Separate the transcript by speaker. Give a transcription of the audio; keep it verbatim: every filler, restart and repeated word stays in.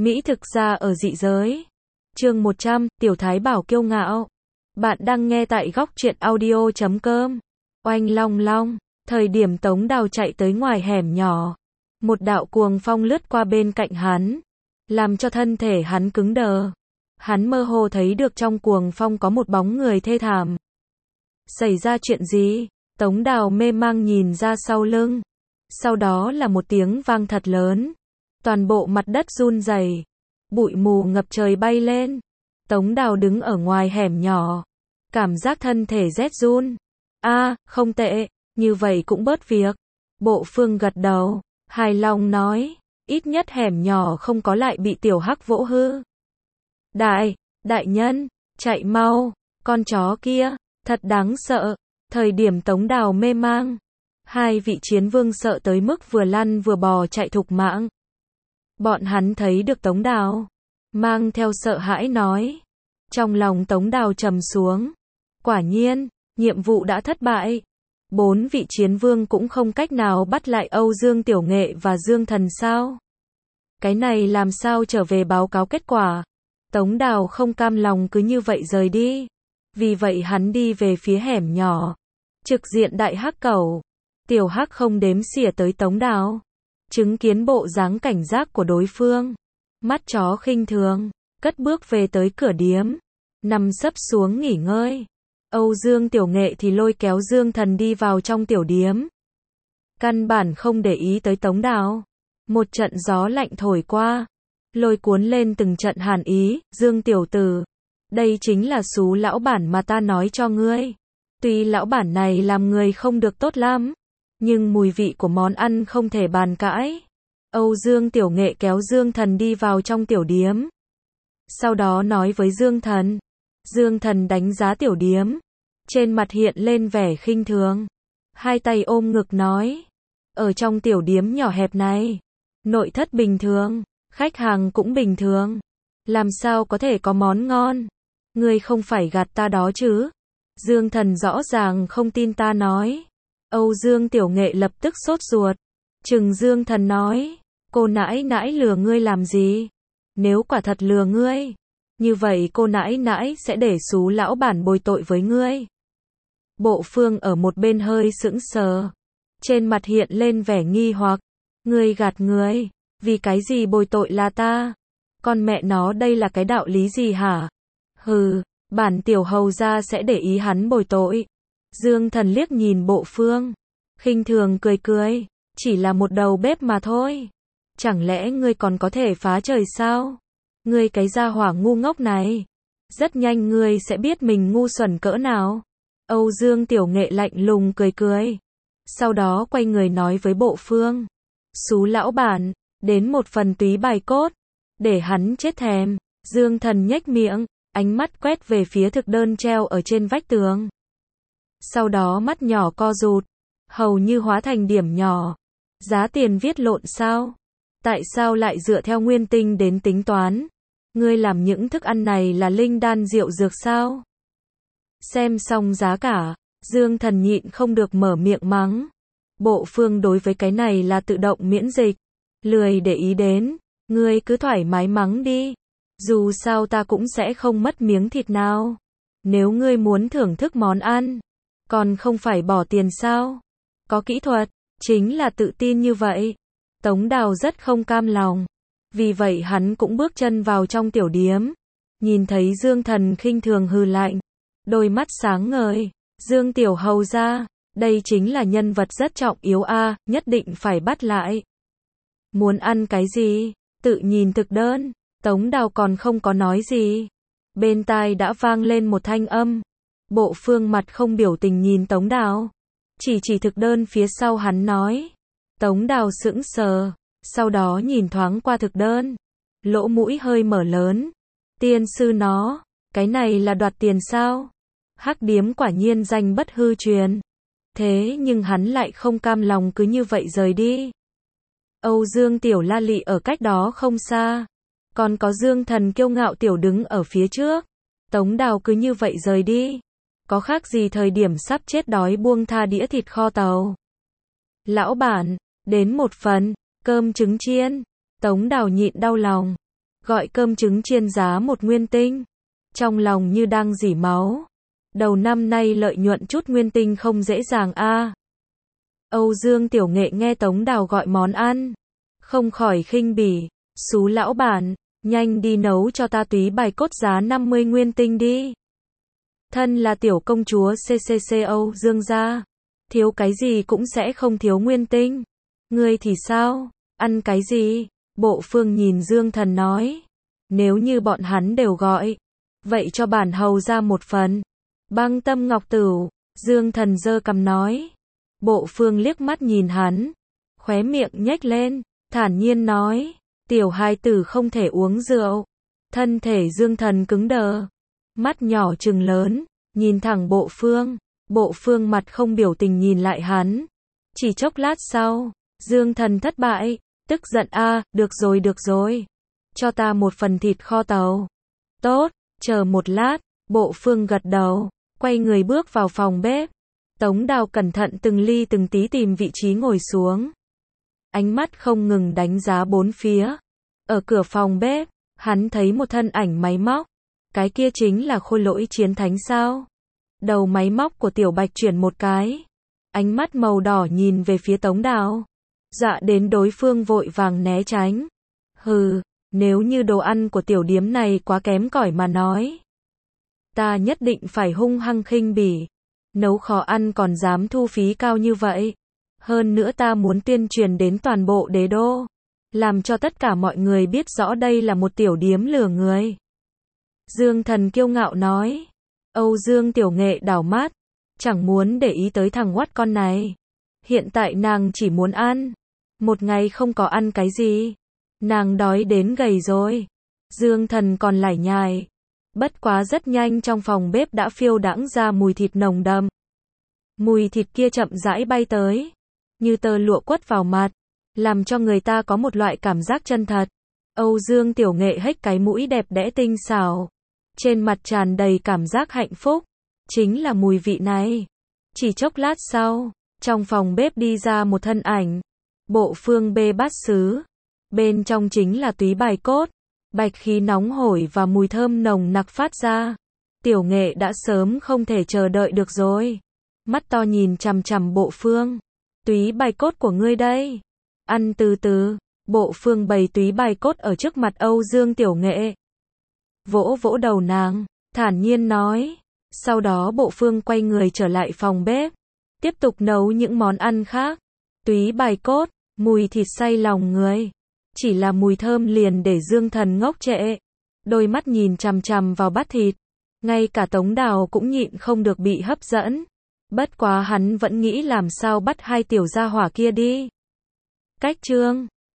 Speaker 1: Mỹ thực ra ở dị giới. Chương một trăm, Tiểu Thái Bảo kiêu ngạo. Bạn đang nghe tại góc truyện audio chấm com. Oanh long long, thời điểm Tống Đào chạy tới ngoài hẻm nhỏ, một đạo cuồng phong lướt qua bên cạnh hắn, làm cho thân thể hắn cứng đờ. Hắn mơ hồ thấy được trong cuồng phong có một bóng người thê thảm. Xảy ra chuyện gì? Tống Đào mê mang nhìn ra sau lưng. Sau đó là một tiếng vang thật lớn. Toàn bộ mặt đất run rẩy, bụi mù ngập trời bay lên. Tống Đào đứng ở ngoài hẻm nhỏ, cảm giác thân thể rét run. A, à, không tệ, như vậy cũng bớt việc. Bộ Phương gật đầu, hài lòng nói, ít nhất hẻm nhỏ không có lại bị tiểu hắc vỗ hư. Đại, đại nhân, chạy mau, con chó kia, thật đáng sợ. Thời điểm Tống Đào mê mang, hai vị chiến vương sợ tới mức vừa lăn vừa bò chạy thục mạng. Bọn hắn thấy được Tống Đào, mang theo sợ hãi nói. Trong lòng Tống Đào trầm xuống. Quả nhiên, nhiệm vụ đã thất bại. Bốn vị chiến vương cũng không cách nào bắt lại Âu Dương Tiểu Nghệ và Dương Thần sao? Cái này làm sao trở về báo cáo kết quả? Tống Đào không cam lòng cứ như vậy rời đi. Vì vậy hắn đi về phía hẻm nhỏ, trực diện đại hắc cẩu. Tiểu hắc không đếm xỉa tới Tống Đào. Chứng kiến bộ dáng cảnh giác của đối phương, mắt chó khinh thường, cất bước về tới cửa điếm, nằm sấp xuống nghỉ ngơi. Âu Dương Tiểu Nghệ thì lôi kéo Dương Thần đi vào trong tiểu điếm. Căn bản không để ý tới Tống Đào. Một trận gió lạnh thổi qua, lôi cuốn lên từng trận hàn ý. Dương tiểu tử, đây chính là xú lão bản mà ta nói cho ngươi. Tuy lão bản này làm người không được tốt lắm, nhưng mùi vị của món ăn không thể bàn cãi. Âu Dương Tiểu Nghệ kéo Dương Thần đi vào trong tiểu điếm. Sau đó nói với Dương Thần. Dương Thần đánh giá tiểu điếm, trên mặt hiện lên vẻ khinh thường, hai tay ôm ngực nói, ở trong tiểu điếm nhỏ hẹp này, nội thất bình thường, khách hàng cũng bình thường, làm sao có thể có món ngon? Ngươi không phải gạt ta đó chứ? Dương Thần rõ ràng không tin ta nói. Âu Dương Tiểu Nghệ lập tức sốt ruột, trừng Dương Thần nói, cô nãi nãi lừa ngươi làm gì? Nếu quả thật lừa ngươi, như vậy cô nãi nãi sẽ để xú lão bản bồi tội với ngươi. Bộ Phương ở một bên hơi sững sờ, trên mặt hiện lên vẻ nghi hoặc, ngươi gạt người, vì cái gì bồi tội là ta? Con mẹ nó đây là cái đạo lý gì hả? Hừ, bản tiểu hầu gia sẽ để ý hắn bồi tội. Dương Thần liếc nhìn Bộ Phương, khinh thường cười cười, chỉ là một đầu bếp mà thôi. Chẳng lẽ ngươi còn có thể phá trời sao? Ngươi cái gia hỏa ngu ngốc này, rất nhanh ngươi sẽ biết mình ngu xuẩn cỡ nào. Âu Dương Tiểu Nghệ lạnh lùng cười cười, sau đó quay người nói với Bộ Phương, xú lão bản, đến một phần túy bài cốt, để hắn chết thèm. Dương Thần nhếch miệng, ánh mắt quét về phía thực đơn treo ở trên vách tường. Sau đó mắt nhỏ co rụt, hầu như hóa thành điểm nhỏ. Giá tiền viết lộn sao? Tại sao lại dựa theo nguyên tinh đến tính toán? Ngươi làm những thức ăn này là linh đan rượu dược sao? Xem xong giá cả, Dương Thần nhịn không được mở miệng mắng. Bộ Phương đối với cái này là tự động miễn dịch, lười để ý đến, ngươi cứ thoải mái mắng đi. Dù sao ta cũng sẽ không mất miếng thịt nào. Nếu ngươi muốn thưởng thức món ăn, còn không phải bỏ tiền sao? Có kỹ thuật, chính là tự tin như vậy. Tống Đào rất không cam lòng, vì vậy hắn cũng bước chân vào trong tiểu điếm. Nhìn thấy Dương Thần khinh thường hừ lạnh, đôi mắt sáng ngời, Dương tiểu hầu gia, đây chính là nhân vật rất trọng yếu a, à, nhất định phải bắt lại. Muốn ăn cái gì? Tự nhìn thực đơn. Tống Đào còn không có nói gì, bên tai đã vang lên một thanh âm. Bộ Phương mặt không biểu tình nhìn Tống Đào, chỉ chỉ thực đơn phía sau hắn nói. Tống Đào sững sờ, sau đó nhìn thoáng qua thực đơn, lỗ mũi hơi mở lớn. Tiên sư nó, cái này là đoạt tiền sao? Hắc điếm quả nhiên danh bất hư truyền. Thế nhưng hắn lại không cam lòng cứ như vậy rời đi. Âu Dương Tiểu La Lị ở cách đó không xa, còn có Dương Thần kiêu ngạo tiểu đứng ở phía trước. Tống Đào cứ như vậy rời đi, có khác gì thời điểm sắp chết đói buông tha đĩa thịt kho tàu. Lão bản, đến một phần cơm trứng chiên. Tống Đào nhịn đau lòng, gọi cơm trứng chiên giá một nguyên tinh. Trong lòng như đang rỉ máu. Đầu năm nay lợi nhuận chút nguyên tinh không dễ dàng a. Âu Dương Tiểu Nghệ nghe Tống Đào gọi món ăn, không khỏi khinh bỉ, "Xú lão bản, nhanh đi nấu cho ta túy bài cốt giá năm mươi nguyên tinh đi." Thân là tiểu công chúa xê xê xê Âu Dương gia, thiếu cái gì cũng sẽ không thiếu nguyên tinh. Ngươi thì sao, ăn cái gì? Bộ Phương nhìn Dương Thần nói, nếu như bọn hắn đều gọi, vậy cho bản hầu ra một phần. Băng Tâm Ngọc Tửu, Dương Thần giơ cằm nói. Bộ Phương liếc mắt nhìn hắn, khóe miệng nhếch lên, thản nhiên nói, tiểu hài tử không thể uống rượu. Thân thể Dương Thần cứng đờ, mắt nhỏ trừng lớn, nhìn thẳng Bộ Phương. Bộ Phương mặt không biểu tình nhìn lại hắn. Chỉ chốc lát sau, Dương Thần thất bại, tức giận a, được rồi được rồi. Cho ta một phần thịt kho tàu. Tốt, chờ một lát, Bộ Phương gật đầu, quay người bước vào phòng bếp. Tống Đào cẩn thận từng ly từng tí tìm vị trí ngồi xuống. Ánh mắt không ngừng đánh giá bốn phía. Ở cửa phòng bếp, hắn thấy một thân ảnh máy móc. Cái kia chính là Khôi Lỗi Chiến Thánh sao? Đầu máy móc của Tiểu Bạch chuyển một cái. Ánh mắt màu đỏ nhìn về phía Tống Đào. Dọa đến đối phương vội vàng né tránh. Hừ, nếu như đồ ăn của tiểu điếm này quá kém cỏi mà nói, ta nhất định phải hung hăng khinh bỉ. Nấu khó ăn còn dám thu phí cao như vậy. Hơn nữa ta muốn tuyên truyền đến toàn bộ đế đô, làm cho tất cả mọi người biết rõ đây là một tiểu điếm lừa người. Dương Thần kiêu ngạo nói. Âu Dương Tiểu Nghệ đảo mắt, chẳng muốn để ý tới thằng oắt con này. Hiện tại nàng chỉ muốn ăn. Một ngày không có ăn cái gì, nàng đói đến gầy rồi. Dương Thần còn lải nhải. Bất quá rất nhanh trong phòng bếp đã phiêu đãng ra mùi thịt nồng đậm. Mùi thịt kia chậm rãi bay tới, như tơ lụa quất vào mặt, làm cho người ta có một loại cảm giác chân thật. Âu Dương Tiểu Nghệ hếch cái mũi đẹp đẽ tinh xảo, trên mặt tràn đầy cảm giác hạnh phúc. Chính là mùi vị này. Chỉ chốc lát sau, trong phòng bếp đi ra một thân ảnh. Bộ Phương bê bát sứ. Bên trong chính là túy bài cốt. Bạch khí nóng hổi và mùi thơm nồng nặc phát ra. Tiểu Nghệ đã sớm không thể chờ đợi được rồi. Mắt to nhìn chằm chằm Bộ Phương. Túy bài cốt của ngươi đây. Ăn từ từ. Bộ Phương bày túy bài cốt ở trước mặt Âu Dương Tiểu Nghệ. Vỗ vỗ đầu nàng, thản nhiên nói. Sau đó Bộ Phương quay người trở lại phòng bếp, tiếp tục nấu những món ăn khác. Túy bài cốt, mùi thịt say lòng người. Chỉ là mùi thơm liền để Dương Thần ngốc trệ. Đôi mắt nhìn chằm chằm vào bát thịt. Ngay cả Tống Đào cũng nhịn không được bị hấp dẫn. Bất quá hắn vẫn nghĩ làm sao bắt hai tiểu gia hỏa kia đi. Cách chương